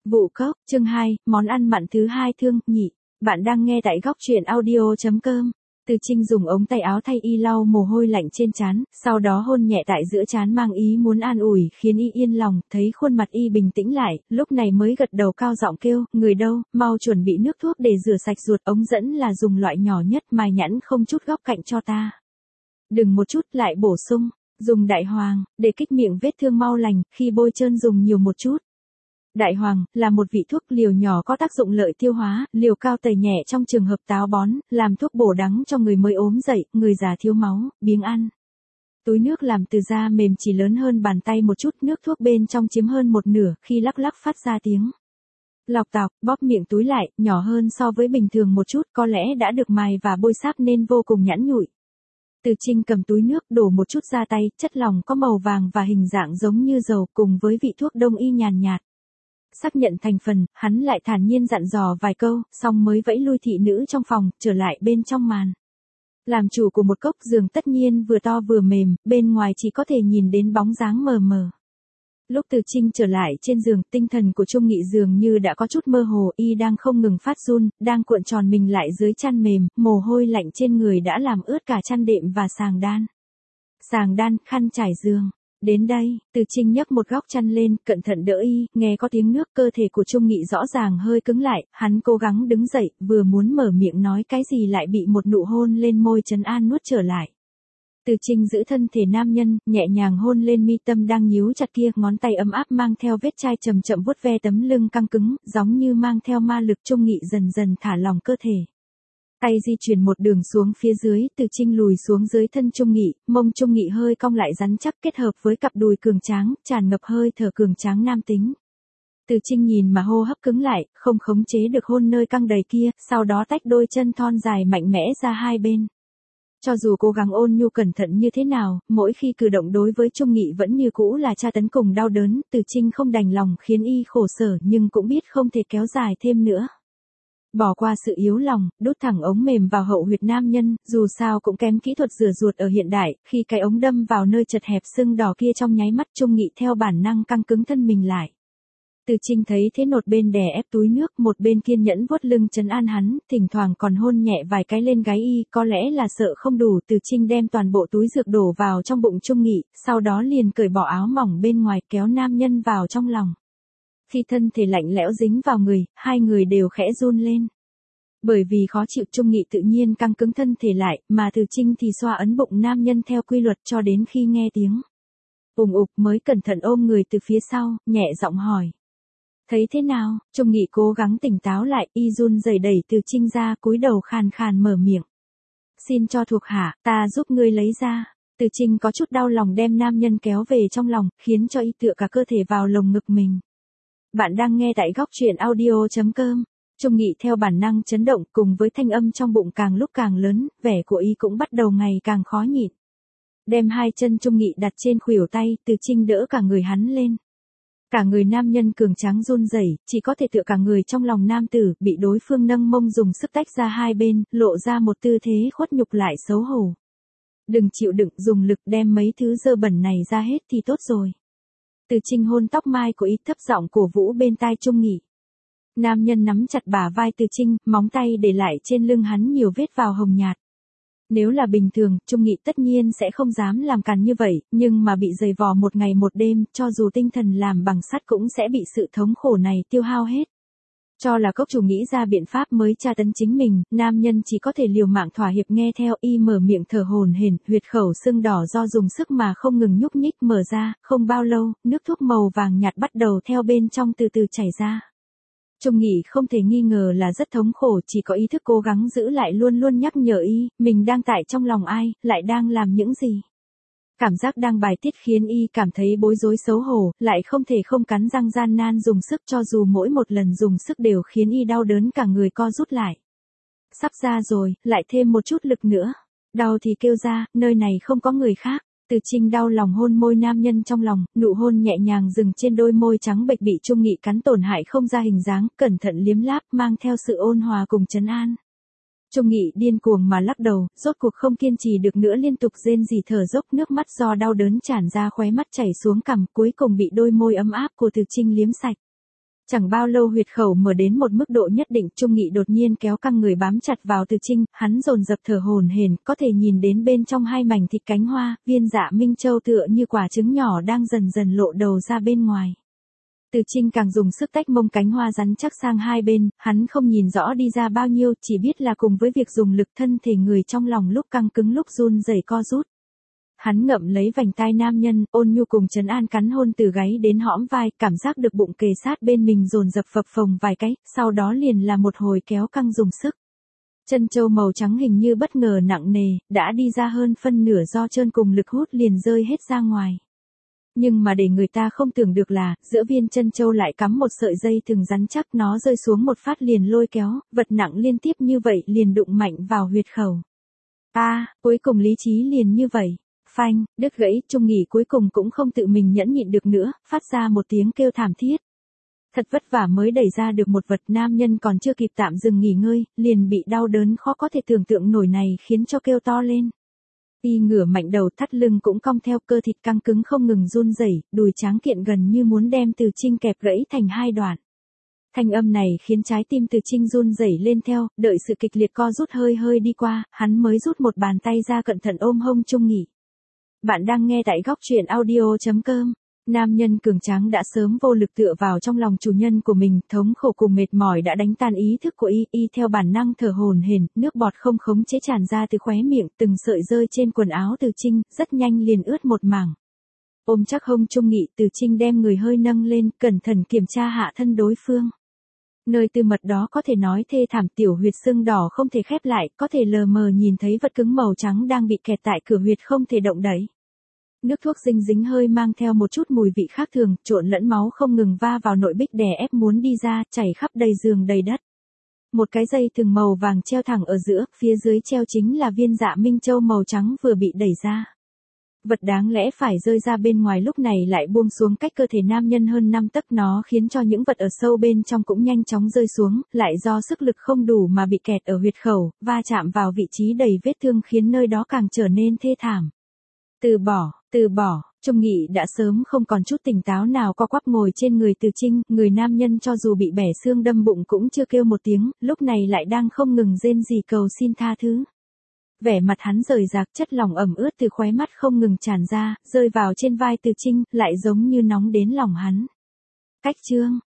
Vụ cốc, chương 2, món ăn mặn thứ hai thương, nhị. Bạn đang nghe tại góc truyện audio.com. Từ Trinh dùng ống tay áo thay y lau mồ hôi lạnh trên trán, sau đó hôn nhẹ tại giữa trán mang ý muốn an ủi khiến y yên lòng, thấy khuôn mặt y bình tĩnh lại, lúc này mới gật đầu cao giọng kêu, người đâu, mau chuẩn bị nước thuốc để rửa sạch ruột, ống dẫn là dùng loại nhỏ nhất, mài nhẵn không chút góc cạnh cho ta. Đừng một chút, lại bổ sung, dùng đại hoàng, để kích miệng vết thương mau lành, khi bôi trơn dùng nhiều một chút. Đại hoàng, là một vị thuốc liều nhỏ có tác dụng lợi tiêu hóa, liều cao tẩy nhẹ trong trường hợp táo bón, làm thuốc bổ đắng cho người mới ốm dậy, người già thiếu máu, biếng ăn. Túi nước làm từ da mềm chỉ lớn hơn bàn tay một chút, nước thuốc bên trong chiếm hơn một nửa, khi lắc lắc phát ra tiếng lọc tọc, bóp miệng túi lại, nhỏ hơn so với bình thường một chút, có lẽ đã được mài và bôi sáp nên vô cùng nhẵn nhụi. Từ Trinh cầm túi nước đổ một chút ra tay, chất lỏng có màu vàng và hình dạng giống như dầu cùng với vị thuốc đông y nhàn nhạt. Xác nhận thành phần, hắn lại thản nhiên dặn dò vài câu, xong mới vẫy lui thị nữ trong phòng, trở lại bên trong màn. Làm chủ của một cốc giường tất nhiên vừa to vừa mềm, bên ngoài chỉ có thể nhìn đến bóng dáng mờ mờ. Lúc Từ Trinh trở lại trên giường, tinh thần của Trung Nghị dường như đã có chút mơ hồ, y đang không ngừng phát run, đang cuộn tròn mình lại dưới chăn mềm, mồ hôi lạnh trên người đã làm ướt cả chăn đệm và sàng đan. Sàng đan, khăn trải giường. Đến đây, Từ Trinh nhấc một góc chăn lên, cẩn thận đỡ y, nghe có tiếng nước, cơ thể của Trung Nghị rõ ràng hơi cứng lại, hắn cố gắng đứng dậy, vừa muốn mở miệng nói cái gì lại bị một nụ hôn lên môi trấn an nuốt trở lại. Từ Trinh giữ thân thể nam nhân, nhẹ nhàng hôn lên mi tâm đang nhíu chặt kia, ngón tay ấm áp mang theo vết chai chậm chậm vuốt ve tấm lưng căng cứng, giống như mang theo ma lực. Trung Nghị dần dần thả lỏng cơ thể. Tay di chuyển một đường xuống phía dưới, Từ Trinh lùi xuống dưới thân Trung Nghị, mông Trung Nghị hơi cong lại rắn chắc kết hợp với cặp đùi cường tráng, tràn ngập hơi thở cường tráng nam tính. Từ Trinh nhìn mà hô hấp cứng lại, không khống chế được hôn nơi căng đầy kia, sau đó tách đôi chân thon dài mạnh mẽ ra hai bên. Cho dù cố gắng ôn nhu cẩn thận như thế nào, mỗi khi cử động đối với Trung Nghị vẫn như cũ là tra tấn cùng đau đớn, Từ Trinh không đành lòng khiến y khổ sở nhưng cũng biết không thể kéo dài thêm nữa. Bỏ qua sự yếu lòng, đút thẳng ống mềm vào hậu huyệt nam nhân, dù sao cũng kém kỹ thuật rửa ruột ở hiện đại, khi cái ống đâm vào nơi chật hẹp sưng đỏ kia trong nháy mắt Trung Nghị theo bản năng căng cứng thân mình lại. Từ Trinh thấy thế một bên đè ép túi nước, một bên kiên nhẫn vuốt lưng trấn an hắn, thỉnh thoảng còn hôn nhẹ vài cái lên gáy y, có lẽ là sợ không đủ, Từ Trinh đem toàn bộ túi dược đổ vào trong bụng Trung Nghị, sau đó liền cởi bỏ áo mỏng bên ngoài kéo nam nhân vào trong lòng. Khi thân thể lạnh lẽo dính vào người, hai người đều khẽ run lên. Bởi vì khó chịu, Trung Nghị tự nhiên căng cứng thân thể lại, mà Từ Trinh thì xoa ấn bụng nam nhân theo quy luật cho đến khi nghe tiếng ùng ục mới cẩn thận ôm người từ phía sau, nhẹ giọng hỏi. Thấy thế nào? Trung Nghị cố gắng tỉnh táo lại, y run rẩy đẩy Từ Trinh ra, cúi đầu khàn khàn mở miệng. Xin cho thuộc hạ, ta giúp ngươi lấy ra. Từ Trinh có chút đau lòng đem nam nhân kéo về trong lòng, khiến cho y tựa cả cơ thể vào lồng ngực mình. Bạn đang nghe tại góc truyện audio.com. Trung Nghị theo bản năng chấn động, cùng với thanh âm trong bụng càng lúc càng lớn, vẻ của y cũng bắt đầu ngày càng khó nhịn. Đem hai chân Trung Nghị đặt trên khuỷu tay, Từ Trinh đỡ cả người hắn lên. Cả người nam nhân cường tráng run rẩy, chỉ có thể tựa cả người trong lòng nam tử, bị đối phương nâng mông dùng sức tách ra hai bên, lộ ra một tư thế khuất nhục lại xấu hổ. Đừng chịu đựng, dùng lực đem mấy thứ dơ bẩn này ra hết thì tốt rồi. Từ Trinh hôn tóc mai của y, thấp giọng cổ vũ bên tai Trung Nghị. Nam nhân nắm chặt bả vai Từ Trinh, móng tay để lại trên lưng hắn nhiều vết vào hồng nhạt. Nếu là bình thường, Trung Nghị tất nhiên sẽ không dám làm càn như vậy, nhưng mà bị giày vò một ngày một đêm, cho dù tinh thần làm bằng sắt cũng sẽ bị sự thống khổ này tiêu hao hết. Cho là cốc chủ nghĩ ra biện pháp mới tra tấn chính mình, nam nhân chỉ có thể liều mạng thỏa hiệp nghe theo, y mở miệng thở hổn hển, huyệt khẩu sưng đỏ do dùng sức mà không ngừng nhúc nhích mở ra, không bao lâu, nước thuốc màu vàng nhạt bắt đầu theo bên trong từ từ chảy ra. Trung Nghị không thể nghi ngờ là rất thống khổ, chỉ có ý thức cố gắng giữ lại luôn luôn nhắc nhở y, mình đang tại trong lòng ai, lại đang làm những gì. Cảm giác đang bài tiết khiến y cảm thấy bối rối xấu hổ, lại không thể không cắn răng gian nan dùng sức, cho dù mỗi một lần dùng sức đều khiến y đau đớn cả người co rút lại. Sắp ra rồi, lại thêm một chút lực nữa. Đau thì kêu ra, nơi này không có người khác. Từ Trinh đau lòng hôn môi nam nhân trong lòng, nụ hôn nhẹ nhàng dừng trên đôi môi trắng bệch bị Trung Nghị cắn tổn hại không ra hình dáng, cẩn thận liếm láp mang theo sự ôn hòa cùng trấn an. Trung Nghị điên cuồng mà lắc đầu, rốt cuộc không kiên trì được nữa, liên tục rên rỉ thở dốc, nước mắt do đau đớn tràn ra khóe mắt chảy xuống cằm, cuối cùng bị đôi môi ấm áp của Từ Trinh liếm sạch. Chẳng bao lâu huyệt khẩu mở đến một mức độ nhất định, Trung Nghị đột nhiên kéo căng người bám chặt vào Từ Trinh, hắn dồn dập thở hổn hển, có thể nhìn đến bên trong hai mảnh thịt cánh hoa, viên dạ Minh Châu tựa như quả trứng nhỏ đang dần dần lộ đầu ra bên ngoài. Từ Trinh càng dùng sức tách mông cánh hoa rắn chắc sang hai bên, hắn không nhìn rõ đi ra bao nhiêu, chỉ biết là cùng với việc dùng lực thân thể người trong lòng lúc căng cứng lúc run rẩy co rút. Hắn ngậm lấy vành tai nam nhân, ôn nhu cùng trấn an cắn hôn từ gáy đến hõm vai, cảm giác được bụng kề sát bên mình dồn dập phập phồng vài cái, sau đó liền là một hồi kéo căng dùng sức. Chân châu màu trắng hình như bất ngờ nặng nề, đã đi ra hơn phân nửa do trơn cùng lực hút liền rơi hết ra ngoài. Nhưng mà để người ta không tưởng được là, giữa viên chân châu lại cắm một sợi dây thừng rắn chắc, nó rơi xuống một phát liền lôi kéo, vật nặng liên tiếp như vậy liền đụng mạnh vào huyệt khẩu. Cuối cùng lý trí liền như vậy. Phanh, đứt gãy, Trung Nghị cuối cùng cũng không tự mình nhẫn nhịn được nữa, phát ra một tiếng kêu thảm thiết. Thật vất vả mới đẩy ra được một vật, nam nhân còn chưa kịp tạm dừng nghỉ ngơi, liền bị đau đớn khó có thể tưởng tượng nổi này khiến cho kêu to lên. Y ngửa mạnh đầu, thắt lưng cũng cong theo, cơ thịt căng cứng không ngừng run rẩy, đùi tráng kiện gần như muốn đem Từ Trinh kẹp gãy thành hai đoạn. Thanh âm này khiến trái tim Từ Trinh run rẩy lên theo, đợi sự kịch liệt co rút hơi hơi đi qua, hắn mới rút một bàn tay ra cẩn thận ôm hông Trung Nghị. Bạn đang nghe tại góc truyện audio.com. Nam nhân cường tráng đã sớm vô lực tựa vào trong lòng chủ nhân của mình, thống khổ cùng mệt mỏi đã đánh tan ý thức của y theo bản năng thở hổn hển, nước bọt không khống chế tràn ra từ khóe miệng, từng sợi rơi trên quần áo Từ Trinh, rất nhanh liền ướt một mảng. Ôm chắc hông Trung Nghị, Từ Trinh đem người hơi nâng lên, cẩn thận kiểm tra hạ thân đối phương. Nơi tư mật đó có thể nói thê thảm, tiểu huyệt sưng đỏ không thể khép lại, có thể lờ mờ nhìn thấy vật cứng màu trắng đang bị kẹt tại cửa huyệt không thể động đẩy. Nước thuốc dinh dính hơi mang theo một chút mùi vị khác thường, trộn lẫn máu không ngừng va vào nội bích đè ép muốn đi ra, chảy khắp đầy giường đầy đất. Một cái dây thừng màu vàng treo thẳng ở giữa, phía dưới treo chính là viên dạ Minh Châu màu trắng vừa bị đẩy ra. Vật đáng lẽ phải rơi ra bên ngoài lúc này lại buông xuống cách cơ thể nam nhân hơn 5 tấc, nó khiến cho những vật ở sâu bên trong cũng nhanh chóng rơi xuống, lại do sức lực không đủ mà bị kẹt ở huyệt khẩu, va chạm vào vị trí đầy vết thương khiến nơi đó càng trở nên thê thảm. Từ bỏ, Trung Nghị đã sớm không còn chút tỉnh táo nào, co quắp ngồi trên người Từ Trinh, người nam nhân cho dù bị bẻ xương đâm bụng cũng chưa kêu một tiếng, lúc này lại đang không ngừng rên rỉ cầu xin tha thứ. Vẻ mặt hắn rời rạc, chất lỏng ẩm ướt từ khóe mắt không ngừng tràn ra, rơi vào trên vai Từ Trinh, lại giống như nóng đến lòng hắn. Cách chương